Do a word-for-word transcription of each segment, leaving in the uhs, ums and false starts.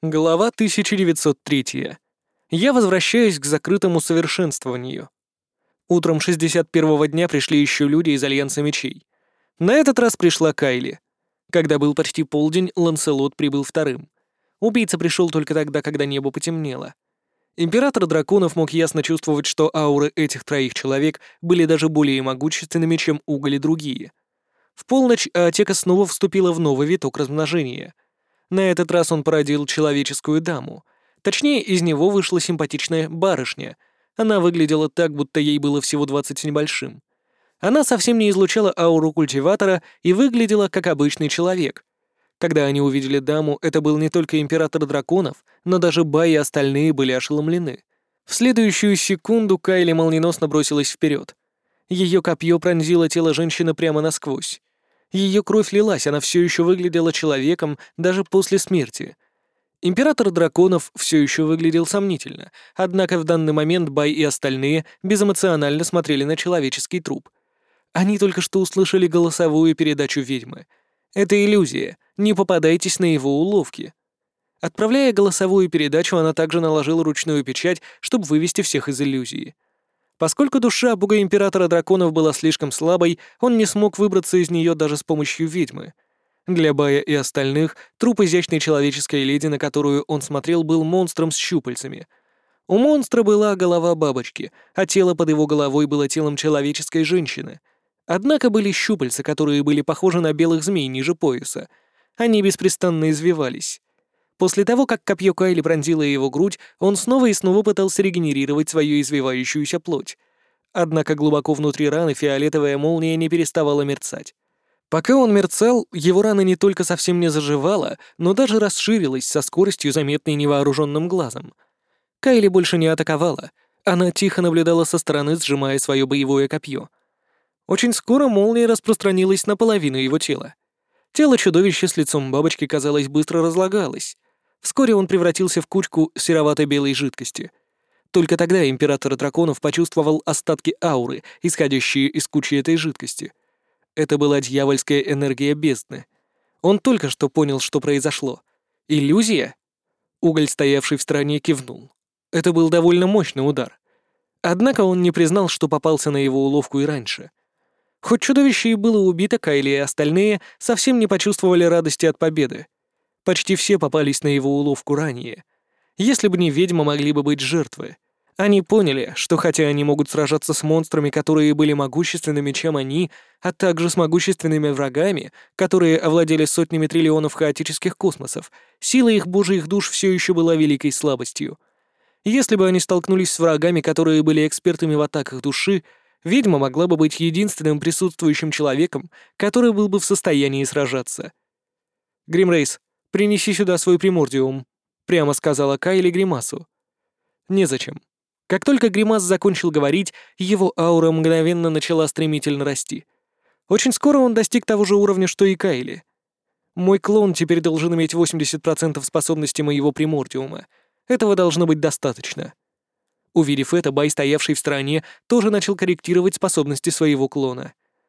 Глава тысяча девятьсот три. Я возвращаюсь к закрытому совершенствованию. Утром шестьдесят первого дня пришли еще люди из Альянса Мечей. На этот раз пришла Кайли. Когда был почти полдень, Ланселот прибыл вторым. Убийца пришел только тогда, когда небо потемнело. Император драконов мог ясно чувствовать, что ауры этих троих человек были даже более могущественными, чем уголь и другие. В полночь Аатека снова вступила в новый виток размножения. На этот раз он породил человеческую даму. Точнее, из него вышла симпатичная барышня. Она выглядела так, будто ей было всего двадцать с небольшим. Она совсем не излучала ауру культиватора и выглядела как обычный человек. Когда они увидели даму, это был не только император драконов, но даже Бай и остальные были ошеломлены. В следующую секунду Кайли молниеносно бросилась вперед. Ее копье пронзило тело женщины прямо насквозь. Ее кровь лилась, она все еще выглядела человеком даже после смерти. Император драконов все еще выглядел сомнительно, однако в данный момент Бай и остальные безэмоционально смотрели на человеческий труп. Они только что услышали голосовую передачу ведьмы. Это иллюзия, не попадайтесь на его уловки. Отправляя голосовую передачу, она также наложила ручную печать, чтобы вывести всех из иллюзии. Поскольку душа бога императора драконов была слишком слабой, он не смог выбраться из нее даже с помощью ведьмы. Для Бая и остальных труп изящной человеческой леди, на которую он смотрел, был монстром с щупальцами. У монстра была голова бабочки, а тело под его головой было телом человеческой женщины. Однако были щупальца, которые были похожи на белых змей ниже пояса. Они беспрестанно извивались. После того, как копье Кайли пронзило его грудь, он снова и снова пытался регенерировать свою извивающуюся плоть. Однако глубоко внутри раны фиолетовая молния не переставала мерцать. Пока он мерцал, его рана не только совсем не заживала, но даже расширилась со скоростью, заметной невооруженным глазом. Кайли больше не атаковала. Она тихо наблюдала со стороны, сжимая свое боевое копье. Очень скоро молния распространилась на половину его тела. Тело чудовища с лицом бабочки, казалось, быстро разлагалось. Вскоре он превратился в кучку серовато-белой жидкости. Только тогда император драконов почувствовал остатки ауры, исходящие из кучи этой жидкости. Это была дьявольская энергия бездны. Он только что понял, что произошло. Иллюзия? Уголь, стоявший в стороне, кивнул. Это был довольно мощный удар. Однако он не признал, что попался на его уловку и раньше. Хоть чудовище и было убито, Кайли и остальные совсем не почувствовали радости от победы. Почти все попались на его уловку ранее. Если бы не ведьма, могли бы быть жертвы. Они поняли, что хотя они могут сражаться с монстрами, которые были могущественными, чем они, а также с могущественными врагами, которые овладели сотнями триллионов хаотических космосов, сила их божьих душ все еще была великой слабостью. Если бы они столкнулись с врагами, которые были экспертами в атаках души, ведьма могла бы быть единственным присутствующим человеком, который был бы в состоянии сражаться. «Гримрейс, принеси сюда свой примордиум», — прямо сказала Кайли Гримасу. «Незачем». Как только Гримас закончил говорить, его аура мгновенно начала стремительно расти. Очень скоро он достиг того же уровня, что и Кайли. «Мой клон теперь должен иметь восемьдесят процентов способности моего примордиума. Этого должно быть достаточно». Увидев это, Бай, стоявший в стороне, тоже начал корректировать способности своего клона.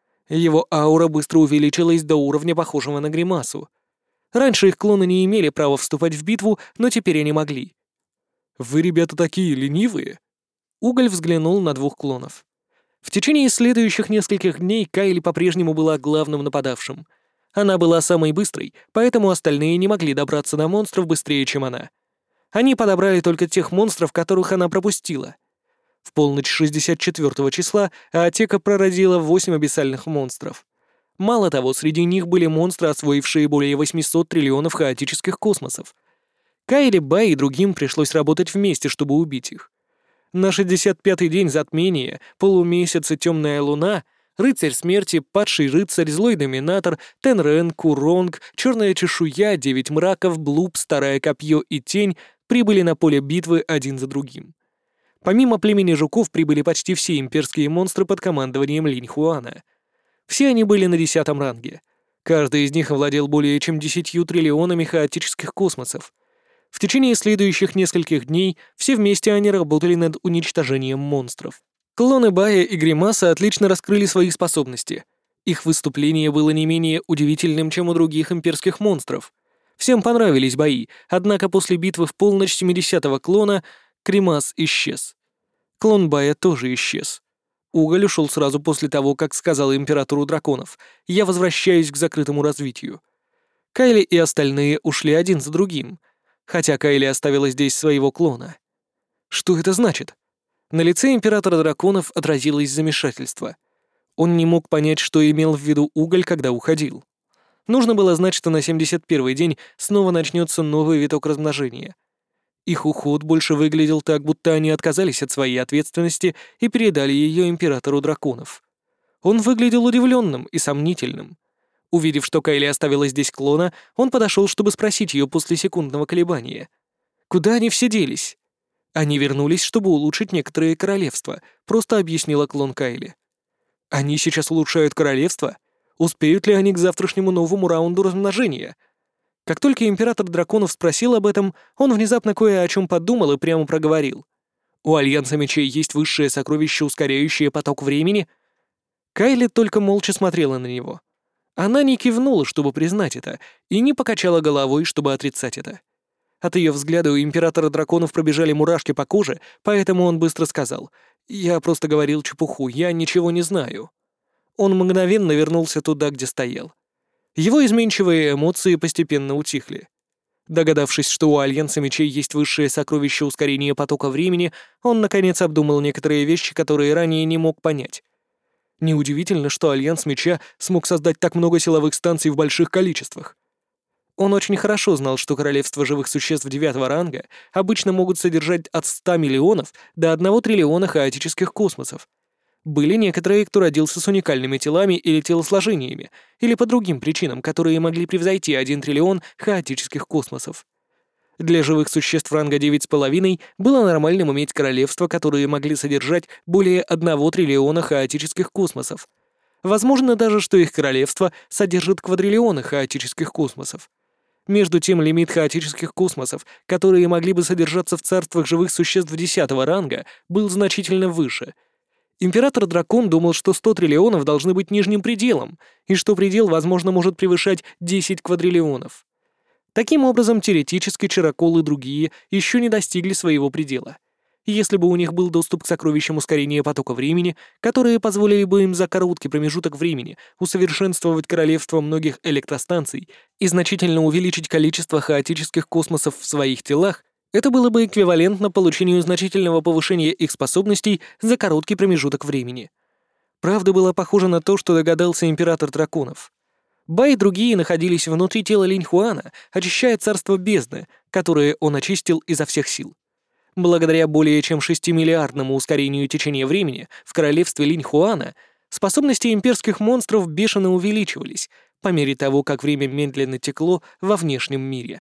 Его аура быстро увеличилась до уровня, похожего на Гримасу. Раньше их клоны не имели права вступать в битву, но теперь они могли. «Вы, ребята, такие ленивые?» Уголь взглянул на двух клонов. В течение следующих нескольких дней Кайли по-прежнему была главным нападавшим. Она была самой быстрой, поэтому остальные не могли добраться до монстров быстрее, чем она. Они подобрали только тех монстров, которых она пропустила. В полночь шестьдесят четвёртого числа Аатека прородила восемь абиссальных монстров. Мало того, среди них были монстры, освоившие более восемьсот триллионов хаотических космосов. Кайли, Бай и другим пришлось работать вместе, чтобы убить их. На шестьдесят пятый день затмения, полумесяц и темная луна, рыцарь смерти, падший рыцарь, злой доминатор, Тенрен, Куронг, черная чешуя, девять мраков, Блуб, старое копье и тень прибыли на поле битвы один за другим. Помимо племени жуков прибыли почти все имперские монстры под командованием Линь Хуана. Все они были на десятом ранге. Каждый из них овладел более чем десятью триллионами хаотических космосов. В течение следующих нескольких дней все вместе они работали над уничтожением монстров. Клоны Бая и Гримаса отлично раскрыли свои способности. Их выступление было не менее удивительным, чем у других имперских монстров. Всем понравились бои, однако после битвы в полночь семидесятого клона Кремас исчез. Клон Бая тоже исчез. Уголь ушел сразу после того, как сказал императору драконов: «Я возвращаюсь к закрытому развитию». Кайли и остальные ушли один за другим, хотя Кайли оставила здесь своего клона. Что это значит? На лице императора драконов отразилось замешательство. Он не мог понять, что имел в виду Уголь, когда уходил. Нужно было знать, что на семьдесят первый день снова начнется новый виток размножения. Их уход больше выглядел так, будто они отказались от своей ответственности и передали ее императору драконов. Он выглядел удивленным и сомнительным. Увидев, что Кайли оставила здесь клона, он подошел, чтобы спросить ее после секундного колебания. Куда они все делись? Они вернулись, чтобы улучшить некоторые королевства, просто объяснила клон Кайли. Они сейчас улучшают королевство? Успеют ли они к завтрашнему новому раунду размножения? Как только император драконов спросил об этом, он внезапно кое о чем подумал и прямо проговорил. «У Альянса Мечей есть высшее сокровище, ускоряющее поток времени?» Кайли только молча смотрела на него. Она не кивнула, чтобы признать это, и не покачала головой, чтобы отрицать это. От ее взгляда у императора драконов пробежали мурашки по коже, поэтому он быстро сказал: «Я просто говорил чепуху, я ничего не знаю». Он мгновенно вернулся туда, где стоял. Его изменчивые эмоции постепенно утихли. Догадавшись, что у Альянса Мечей есть высшее сокровище ускорения потока времени, он, наконец, обдумал некоторые вещи, которые ранее не мог понять. Неудивительно, что Альянс Меча смог создать так много силовых станций в больших количествах. Он очень хорошо знал, что королевства живых существ девятого ранга обычно могут содержать от ста миллионов до одного триллиона хаотических космосов. Были некоторые, кто родился с уникальными телами или телосложениями, или по другим причинам, которые могли превзойти один триллион хаотических космосов. Для живых существ ранга девять с половиной было нормальным иметь королевства, которые могли содержать более одного триллиона хаотических космосов. Возможно даже, что их королевство содержит квадриллионы хаотических космосов. Между тем, лимит хаотических космосов, которые могли бы содержаться в царствах живых существ десятого ранга, был значительно выше. Император-дракон думал, что сто триллионов должны быть нижним пределом, и что предел, возможно, может превышать десять квадриллионов. Таким образом, теоретически Чарокол и другие еще не достигли своего предела. Если бы у них был доступ к сокровищам ускорения потока времени, которые позволили бы им за короткий промежуток времени усовершенствовать королевство многих электростанций и значительно увеличить количество хаотических космосов в своих телах, это было бы эквивалентно получению значительного повышения их способностей за короткий промежуток времени. Правда была похожа на то, что догадался император драконов. Бай и другие находились внутри тела Линьхуана, очищая царство бездны, которое он очистил изо всех сил. Благодаря более чем шестимиллиардному ускорению течения времени в королевстве Линьхуана способности имперских монстров бешено увеличивались по мере того, как время медленно текло во внешнем мире.